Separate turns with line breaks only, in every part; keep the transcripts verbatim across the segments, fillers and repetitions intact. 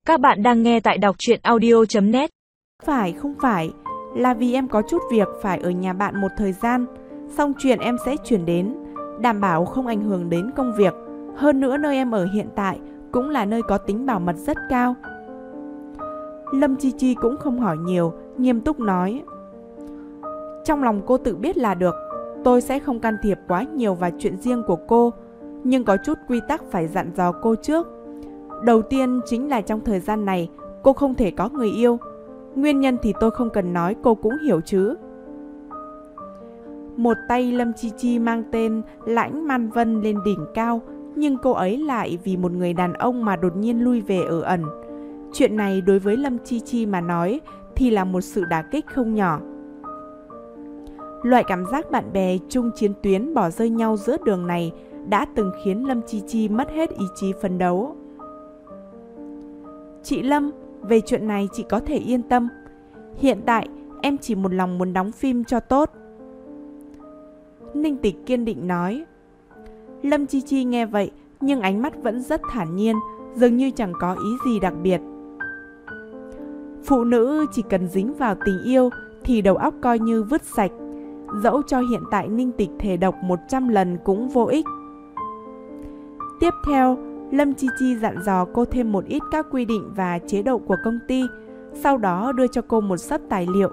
Các bạn đang nghe tại đọc truyện audio chấm net.
Phải, không phải, là vì em có chút việc phải ở nhà bạn một thời gian, xong chuyện em sẽ chuyển đến, đảm bảo không ảnh hưởng đến công việc. Hơn nữa nơi em ở hiện tại cũng là nơi có tính bảo mật rất cao. Lâm Chi Chi cũng không hỏi nhiều, nghiêm túc nói: trong lòng cô tự biết là được, tôi sẽ không can thiệp quá nhiều vào chuyện riêng của cô, nhưng có chút quy tắc phải dặn dò cô trước. Đầu tiên chính là trong thời gian này cô không thể có người yêu. Nguyên nhân thì tôi không cần nói, cô cũng hiểu chứ. Một tay Lâm Chi Chi mang tên Lãnh Man Vân lên đỉnh cao, nhưng cô ấy lại vì một người đàn ông mà đột nhiên lui về ở ẩn. Chuyện này đối với Lâm Chi Chi mà nói thì là một sự đả kích không nhỏ. Loại cảm giác bạn bè chung chiến tuyến bỏ rơi nhau giữa đường này đã từng khiến Lâm Chi Chi mất hết ý chí phấn đấu. Chị Lâm, về chuyện này chị có thể yên tâm. Hiện tại em chỉ một lòng muốn đóng phim cho tốt. Ninh Tịch kiên định nói. Lâm Chi Chi nghe vậy nhưng ánh mắt vẫn rất thản nhiên, dường như chẳng có ý gì đặc biệt. Phụ nữ chỉ cần dính vào tình yêu thì đầu óc coi như vứt sạch. Dẫu cho hiện tại Ninh Tịch thề độc một trăm lần cũng vô ích. Tiếp theo, Lâm Chi Chi dặn dò cô thêm một ít các quy định và chế độ của công ty, sau đó đưa cho cô một xấp tài liệu.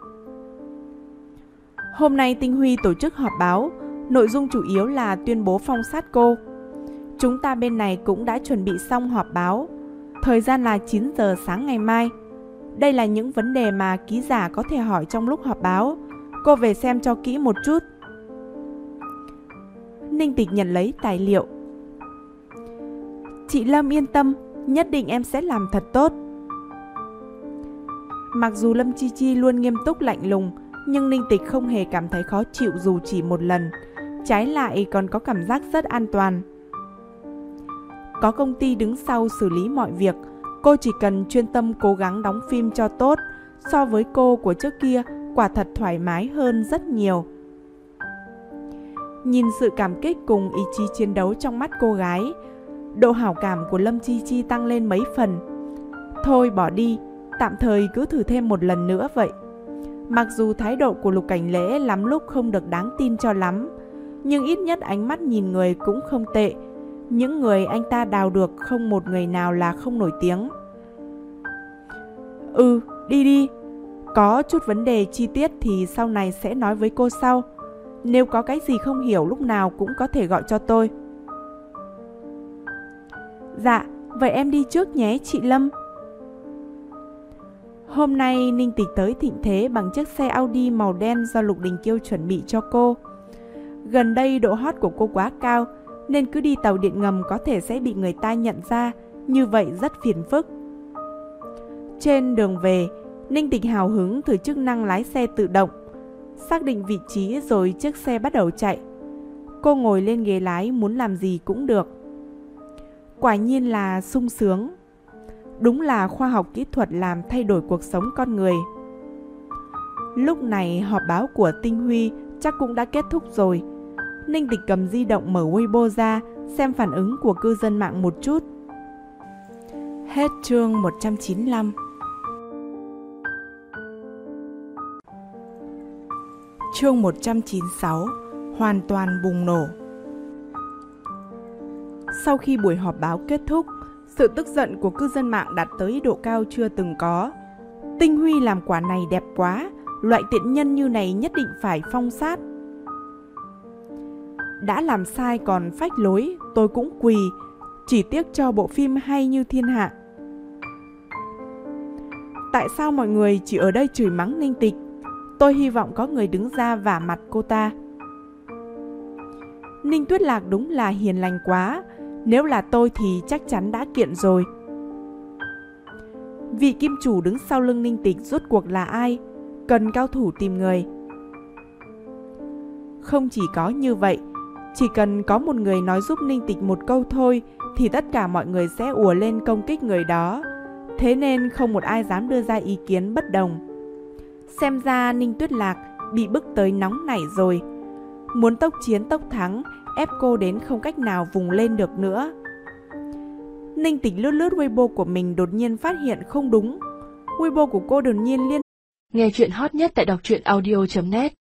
Hôm nay Tinh Huy tổ chức họp báo, nội dung chủ yếu là tuyên bố phong sát cô. Chúng ta bên này cũng đã chuẩn bị xong họp báo, thời gian là chín giờ sáng ngày mai. Đây là những vấn đề mà ký giả có thể hỏi trong lúc họp báo, cô về xem cho kỹ một chút. Ninh Tịch nhận lấy tài liệu. Chị Lâm yên tâm, nhất định em sẽ làm thật tốt. Mặc dù Lâm Chi Chi luôn nghiêm túc lạnh lùng, nhưng Ninh Tịch không hề cảm thấy khó chịu dù chỉ một lần. Trái lại còn có cảm giác rất an toàn. Có công ty đứng sau xử lý mọi việc, cô chỉ cần chuyên tâm cố gắng đóng phim cho tốt. So với cô của trước kia, quả thật thoải mái hơn rất nhiều. Nhìn sự cảm kích cùng ý chí chiến đấu trong mắt cô gái, độ hảo cảm của Lâm Chi Chi tăng lên mấy phần. Thôi bỏ đi, tạm thời cứ thử thêm một lần nữa vậy. Mặc dù thái độ của Lục Cảnh Lễ lắm lúc không được đáng tin cho lắm, nhưng ít nhất ánh mắt nhìn người cũng không tệ. Những người anh ta đào được không một người nào là không nổi tiếng. Ừ, đi đi. Có chút vấn đề chi tiết thì sau này sẽ nói với cô sau. Nếu có cái gì không hiểu lúc nào cũng có thể gọi cho tôi. Dạ, vậy em đi trước nhé chị Lâm. Hôm nay Ninh Tịch tới Thịnh Thế bằng chiếc xe Audi màu đen do Lục Đình Kiêu chuẩn bị cho cô. Gần đây độ hot của cô quá cao, nên cứ đi tàu điện ngầm có thể sẽ bị người ta nhận ra, như vậy rất phiền phức. Trên đường về, Ninh Tịch hào hứng thử chức năng lái xe tự động. Xác định vị trí rồi chiếc xe bắt đầu chạy. Cô ngồi lên ghế lái muốn làm gì cũng được. Quả nhiên là sung sướng. Đúng là khoa học kỹ thuật làm thay đổi cuộc sống con người. Lúc này họp báo của Tinh Huy chắc cũng đã kết thúc rồi. Ninh Tịch cầm di động mở Weibo ra, xem phản ứng của cư dân mạng một chút. Hết chương một trăm chín mươi lăm. Chương một trăm chín mươi sáu. Hoàn toàn bùng nổ. Sau khi buổi họp báo kết thúc, sự tức giận của cư dân mạng đạt tới độ cao chưa từng có. Tinh Huy làm quả này đẹp quá, loại tiện nhân như này nhất định phải phong sát. Đã làm sai còn phách lối, tôi cũng quỳ, chỉ tiếc cho bộ phim hay như thiên hạ. Tại sao mọi người chỉ ở đây chửi mắng Ninh Tịch? Tôi hy vọng có người đứng ra vả mặt cô ta. Ninh Tuyết Lạc đúng là hiền lành quá, nếu là tôi thì chắc chắn đã kiện rồi. Vị kim chủ đứng sau lưng Ninh Tịch rốt cuộc là ai? Cần cao thủ tìm người. Không chỉ có như vậy, chỉ cần có một người nói giúp Ninh Tịch một câu thôi thì tất cả mọi người sẽ ùa lên công kích người đó. Thế nên không một ai dám đưa ra ý kiến bất đồng. Xem ra Ninh Tuyết Lạc bị bức tới nóng nảy rồi. Muốn tốc chiến tốc thắng, ép cô đến không cách nào vùng lên được nữa. Ninh Tịch lướt lướt Weibo của mình đột nhiên phát hiện không đúng. Weibo của cô đột nhiên liên
Nghe chuyện hot nhất tại đọc truyện audio chấm net